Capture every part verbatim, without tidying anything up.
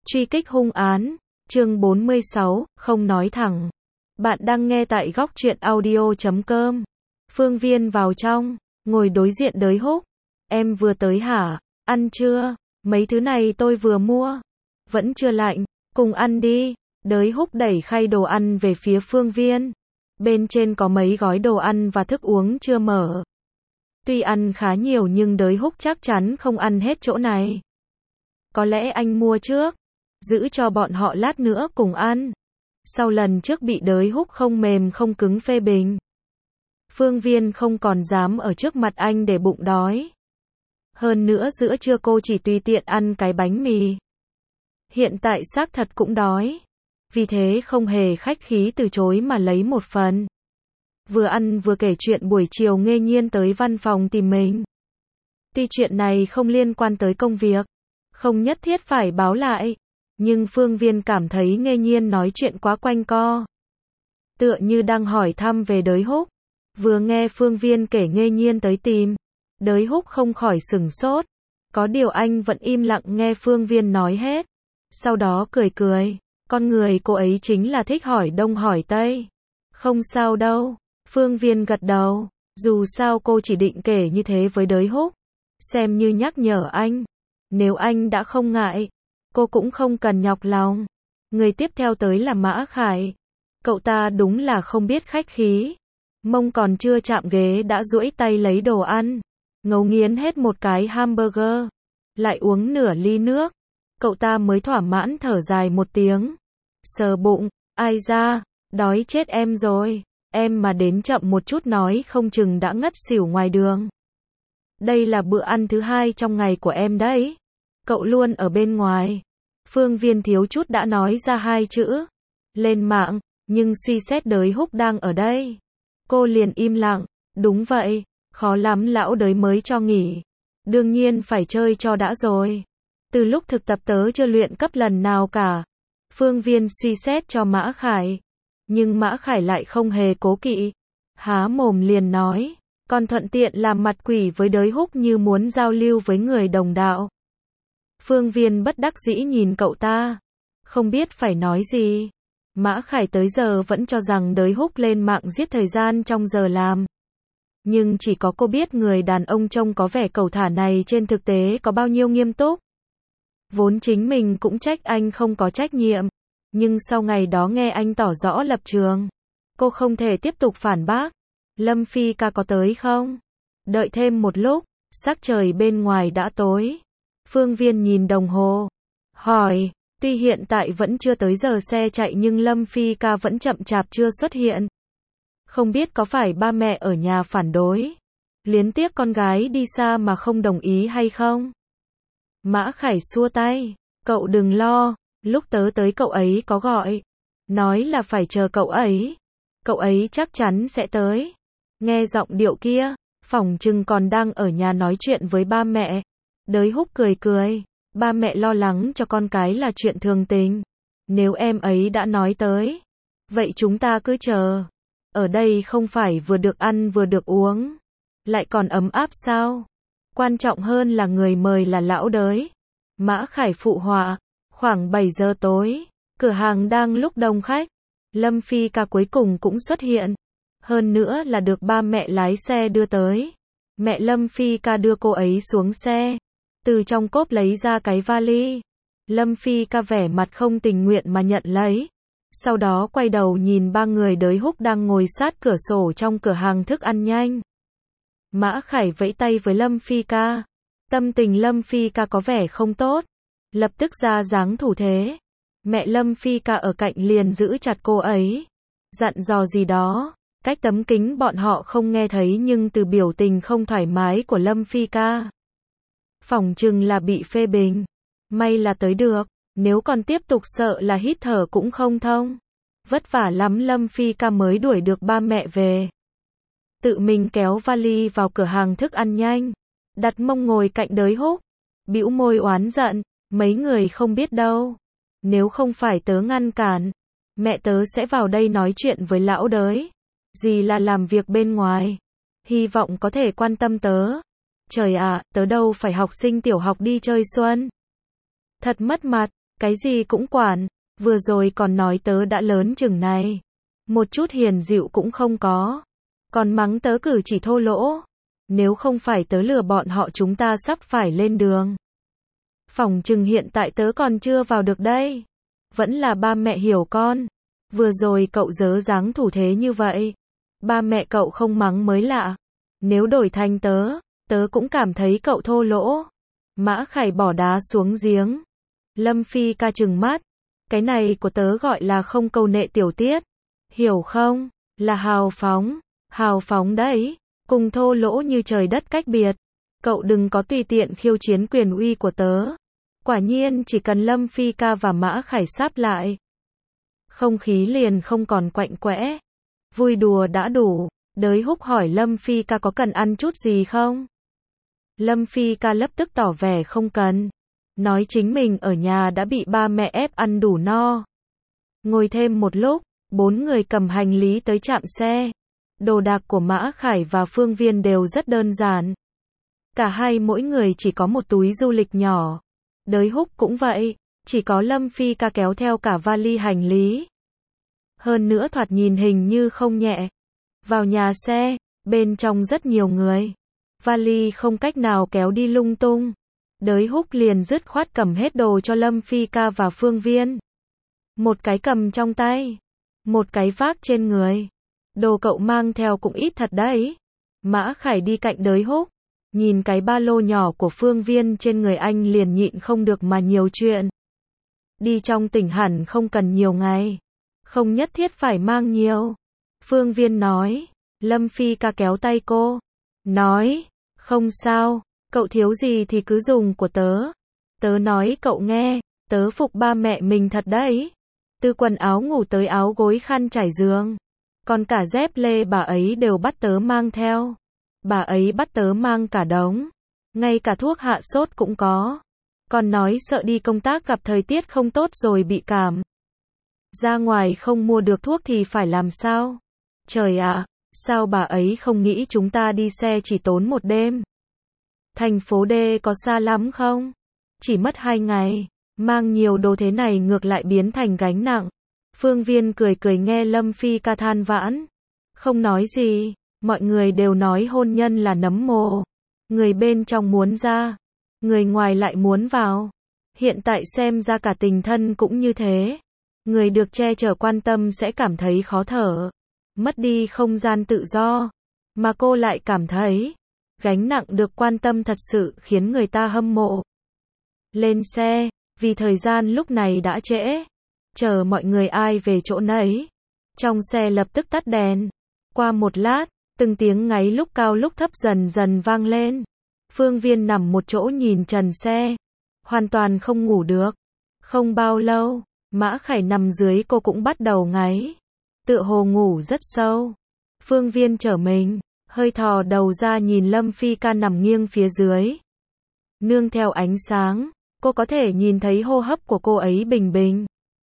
Truy kích hung án, chương bốn mươi sáu, không nói thẳng. Bạn đang nghe tại góc truyện audio chấm com. Phương Viên vào trong, ngồi đối diện Đới Húc. Em vừa tới hả? Ăn chưa? Mấy thứ này tôi vừa mua. Vẫn chưa lạnh, cùng ăn đi. Đới Húc đẩy khay đồ ăn về phía Phương Viên. Bên trên có mấy gói đồ ăn và thức uống chưa mở. Tuy ăn khá nhiều nhưng Đới Húc chắc chắn không ăn hết chỗ này. Có lẽ anh mua trước, giữ cho bọn họ lát nữa cùng ăn. Sau lần trước bị Đới Húc không mềm không cứng phê bình, Phương Viên không còn dám ở trước mặt anh để bụng đói. Hơn nữa giữa trưa cô chỉ tùy tiện ăn cái bánh mì. Hiện tại xác thật cũng đói. Vì thế không hề khách khí từ chối mà lấy một phần. Vừa ăn vừa kể chuyện buổi chiều Nghê Nhiên tới văn phòng tìm mình. Tuy chuyện này không liên quan tới công việc, không nhất thiết phải báo lại, nhưng Phương Viên cảm thấy Nghê Nhiên nói chuyện quá quanh co. Tựa như đang hỏi thăm về Đới Húc. Vừa nghe Phương Viên kể Nghê Nhiên tới tìm, Đới Húc không khỏi sửng sốt. Có điều anh vẫn im lặng nghe Phương Viên nói hết. Sau đó cười cười, con người cô ấy chính là thích hỏi đông hỏi tây. Không sao đâu, Phương Viên gật đầu, dù sao cô chỉ định kể như thế với Đới Húc, xem như nhắc nhở anh. Nếu anh đã không ngại, cô cũng không cần nhọc lòng. Người tiếp theo tới là Mã Khải. Cậu ta đúng là không biết khách khí. Mông còn chưa chạm ghế đã duỗi tay lấy đồ ăn, ngấu nghiến hết một cái hamburger, lại uống nửa ly nước. Cậu ta mới thỏa mãn thở dài một tiếng, sờ bụng, ai da, đói chết em rồi, em mà đến chậm một chút nói không chừng đã ngất xỉu ngoài đường. Đây là bữa ăn thứ hai trong ngày của em đấy. Cậu luôn ở bên ngoài. Phương Viên thiếu chút đã nói ra hai chữ lên mạng, nhưng suy xét Đới Húc đang ở đây, cô liền im lặng. Đúng vậy, khó lắm lão Đới mới cho nghỉ. Đương nhiên phải chơi cho đã rồi. Từ lúc thực tập tớ chưa luyện cấp lần nào cả. Phương Viên suy xét cho Mã Khải, nhưng Mã Khải lại không hề cố kỵ, há mồm liền nói, còn thuận tiện làm mặt quỷ với Đới Húc như muốn giao lưu với người đồng đạo. Phương Viên bất đắc dĩ nhìn cậu ta, không biết phải nói gì. Mã Khải tới giờ vẫn cho rằng Đới Húc lên mạng giết thời gian trong giờ làm. Nhưng chỉ có cô biết người đàn ông trông có vẻ cẩu thả này trên thực tế có bao nhiêu nghiêm túc. Vốn chính mình cũng trách anh không có trách nhiệm, nhưng sau ngày đó nghe anh tỏ rõ lập trường, cô không thể tiếp tục phản bác. Lâm Phi ca có tới không? Đợi thêm một lúc, sắc trời bên ngoài đã tối. Phương Viên nhìn đồng hồ, hỏi, tuy hiện tại vẫn chưa tới giờ xe chạy nhưng Lâm Phi ca vẫn chậm chạp chưa xuất hiện. Không biết có phải ba mẹ ở nhà phản đối, luyến tiếc con gái đi xa mà không đồng ý hay không? Mã Khải xua tay, cậu đừng lo, lúc tớ tới cậu ấy có gọi, nói là phải chờ cậu ấy, cậu ấy chắc chắn sẽ tới. Nghe giọng điệu kia, phỏng chừng còn đang ở nhà nói chuyện với ba mẹ. Đới Húc cười cười, ba mẹ lo lắng cho con cái là chuyện thường tình. Nếu em ấy đã nói tới, vậy chúng ta cứ chờ. Ở đây không phải vừa được ăn vừa được uống, lại còn ấm áp sao? Quan trọng hơn là người mời là lão Đới. Mã Khải phụ họa, khoảng bảy giờ tối, cửa hàng đang lúc đông khách. Lâm Phi ca cuối cùng cũng xuất hiện. Hơn nữa là được ba mẹ lái xe đưa tới. Mẹ Lâm Phi ca đưa cô ấy xuống xe, từ trong cốp lấy ra cái vali. Lâm Phi ca vẻ mặt không tình nguyện mà nhận lấy. Sau đó quay đầu nhìn ba người Đới Húc đang ngồi sát cửa sổ trong cửa hàng thức ăn nhanh. Mã Khải vẫy tay với Lâm Phi ca. Tâm tình Lâm Phi ca có vẻ không tốt, lập tức ra dáng thủ thế. Mẹ Lâm Phi ca ở cạnh liền giữ chặt cô ấy, dặn dò gì đó. Cách tấm kính bọn họ không nghe thấy nhưng từ biểu tình không thoải mái của Lâm Phi ca, phỏng chừng là bị phê bình. May là tới được, nếu còn tiếp tục sợ là hít thở cũng không thông. Vất vả lắm Lâm Phi ca mới đuổi được ba mẹ về. Tự mình kéo vali vào cửa hàng thức ăn nhanh, đặt mông ngồi cạnh Đới Húc, bĩu môi oán giận, mấy người không biết đâu. Nếu không phải tớ ngăn cản, mẹ tớ sẽ vào đây nói chuyện với lão Đới. Gì là làm việc bên ngoài, hy vọng có thể quan tâm tớ. Trời ạ, tớ đâu phải học sinh tiểu học đi chơi xuân. Thật mất mặt, Cái gì cũng quản, vừa rồi còn nói tớ đã lớn chừng này. Một chút hiền dịu cũng không có. Còn mắng tớ cử chỉ thô lỗ. Nếu không phải tớ lừa bọn họ chúng ta sắp phải lên đường. Phỏng chừng hiện tại tớ còn chưa vào được đây. Vẫn là ba mẹ hiểu con. Vừa rồi cậu dớ dáng thủ thế như vậy. Ba mẹ cậu không mắng mới lạ. Nếu đổi thành tớ, tớ cũng cảm thấy cậu thô lỗ. Mã Khải bỏ đá xuống giếng. Lâm Phi ca trừng mắt. Cái này của tớ gọi là không câu nệ tiểu tiết. Hiểu không? Là hào phóng. Hào phóng đấy. Cùng thô lỗ như trời đất cách biệt. Cậu đừng có tùy tiện khiêu chiến quyền uy của tớ. Quả nhiên chỉ cần Lâm Phi ca và Mã Khải sáp lại. Không khí liền không còn quạnh quẽ. Vui đùa đã đủ. Đới Húc hỏi Lâm Phi ca có cần ăn chút gì không? Lâm Phi ca lập tức tỏ vẻ không cần. Nói chính mình ở nhà đã bị ba mẹ ép ăn đủ no. Ngồi thêm một lúc, bốn người cầm hành lý tới trạm xe. Đồ đạc của Mã Khải và Phương Viên đều rất đơn giản. Cả hai mỗi người chỉ có một túi du lịch nhỏ. Đới Húc cũng vậy, chỉ có Lâm Phi ca kéo theo cả vali hành lý. Hơn nữa thoạt nhìn hình như không nhẹ. Vào nhà xe, bên trong rất nhiều người. Vali không cách nào kéo đi lung tung. Đới Húc liền dứt khoát cầm hết đồ cho Lâm Phi ca và Phương Viên. Một cái cầm trong tay, một cái vác trên người. Đồ cậu mang theo cũng ít thật đấy. Mã Khải đi cạnh Đới Húc, nhìn cái ba lô nhỏ của Phương Viên trên người anh liền nhịn không được mà nhiều chuyện. Đi trong tỉnh hẳn không cần nhiều ngày. Không nhất thiết phải mang nhiều. Phương Viên nói. Lâm Phi ca kéo tay cô. Nói. Không sao. Cậu thiếu gì thì cứ dùng của tớ. Tớ nói cậu nghe. Tớ phục ba mẹ mình thật đấy. Từ quần áo ngủ tới áo gối khăn trải giường. Còn cả dép lê bà ấy đều bắt tớ mang theo. Bà ấy bắt tớ mang cả đống. Ngay cả thuốc hạ sốt cũng có. Còn nói sợ đi công tác gặp thời tiết không tốt rồi bị cảm. Ra ngoài không mua được thuốc thì phải làm sao? Trời ạ, sao bà ấy không nghĩ chúng ta đi xe chỉ tốn một đêm? Thành phố D có xa lắm không? Chỉ mất hai ngày. Mang nhiều đồ thế này ngược lại biến thành gánh nặng. Phương Viên cười cười nghe Lâm Phi ca than vãn. Không nói gì. Mọi người đều nói hôn nhân là nấm mồ. Người bên trong muốn ra. Người ngoài lại muốn vào. Hiện tại xem ra cả tình thân cũng như thế. Người được che chở quan tâm sẽ cảm thấy khó thở. Mất đi không gian tự do. Mà cô lại cảm thấy. Gánh nặng được quan tâm thật sự khiến người ta hâm mộ. Lên xe. Vì thời gian lúc này đã trễ. Chờ mọi người ai về chỗ nấy. Trong xe lập tức tắt đèn. Qua một lát. Từng tiếng ngáy lúc cao lúc thấp dần dần vang lên. Phương Viên nằm một chỗ nhìn trần xe. Hoàn toàn không ngủ được. Không bao lâu. Mã Khải nằm dưới cô cũng bắt đầu ngáy. Tựa hồ ngủ rất sâu. Phương Viên trở mình. Hơi thò đầu ra nhìn Lâm Phi ca nằm nghiêng phía dưới. Nương theo ánh sáng. Cô có thể nhìn thấy hô hấp của cô ấy bình bình.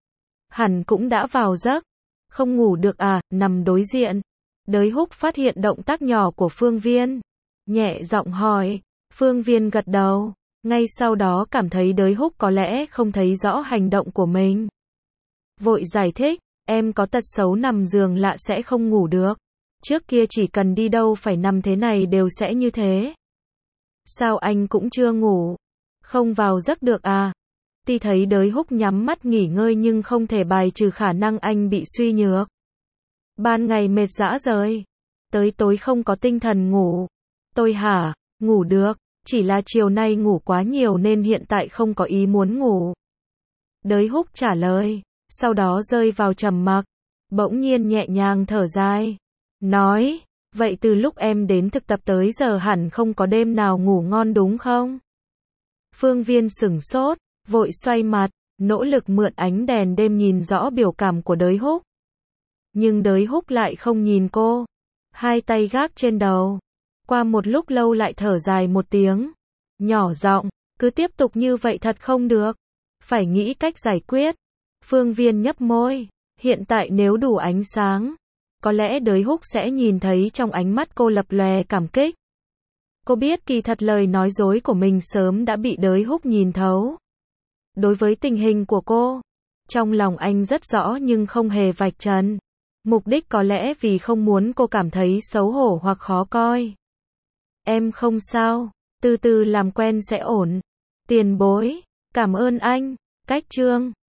Hẳn cũng đã vào giấc. Không ngủ được à, nằm đối diện. Đới Húc phát hiện động tác nhỏ của Phương Viên. Nhẹ giọng hỏi. Phương Viên gật đầu. Ngay sau đó cảm thấy Đới Húc có lẽ không thấy rõ hành động của mình. Vội giải thích. Em có tật xấu nằm giường lạ sẽ không ngủ được. Trước kia chỉ cần đi đâu phải nằm thế này đều sẽ như thế. Sao anh cũng chưa ngủ? Không vào giấc được à? Tuy thấy Đới Húc nhắm mắt nghỉ ngơi nhưng không thể bài trừ khả năng anh bị suy nhược. Ban ngày mệt rã rời. Tới tối không có tinh thần ngủ. Tôi hả? Ngủ được. Chỉ là chiều nay ngủ quá nhiều nên hiện tại không có ý muốn ngủ. Đới Húc trả lời. Sau đó rơi vào trầm mặc. Bỗng nhiên nhẹ nhàng thở dài. Nói. Vậy từ lúc em đến thực tập tới giờ hẳn không có đêm nào ngủ ngon đúng không? Phương Viên sửng sốt. Vội xoay mặt. Nỗ lực mượn ánh đèn đêm nhìn rõ biểu cảm của Đới Húc. Nhưng Đới Húc lại không nhìn cô. Hai tay gác trên đầu. Qua một lúc lâu lại thở dài một tiếng. Nhỏ giọng. Cứ tiếp tục như vậy thật không được. Phải nghĩ cách giải quyết. Phương Viên nhấp môi. Hiện tại nếu đủ ánh sáng. Có lẽ Đới Húc sẽ nhìn thấy trong ánh mắt cô lập lòe cảm kích. Cô biết kỳ thật lời nói dối của mình sớm đã bị Đới Húc nhìn thấu. Đối với tình hình của cô, trong lòng anh rất rõ nhưng không hề vạch trần. Mục đích có lẽ vì không muốn cô cảm thấy xấu hổ hoặc khó coi. Em không sao, từ từ làm quen sẽ ổn. Tiền bối, cảm ơn anh. Cách chương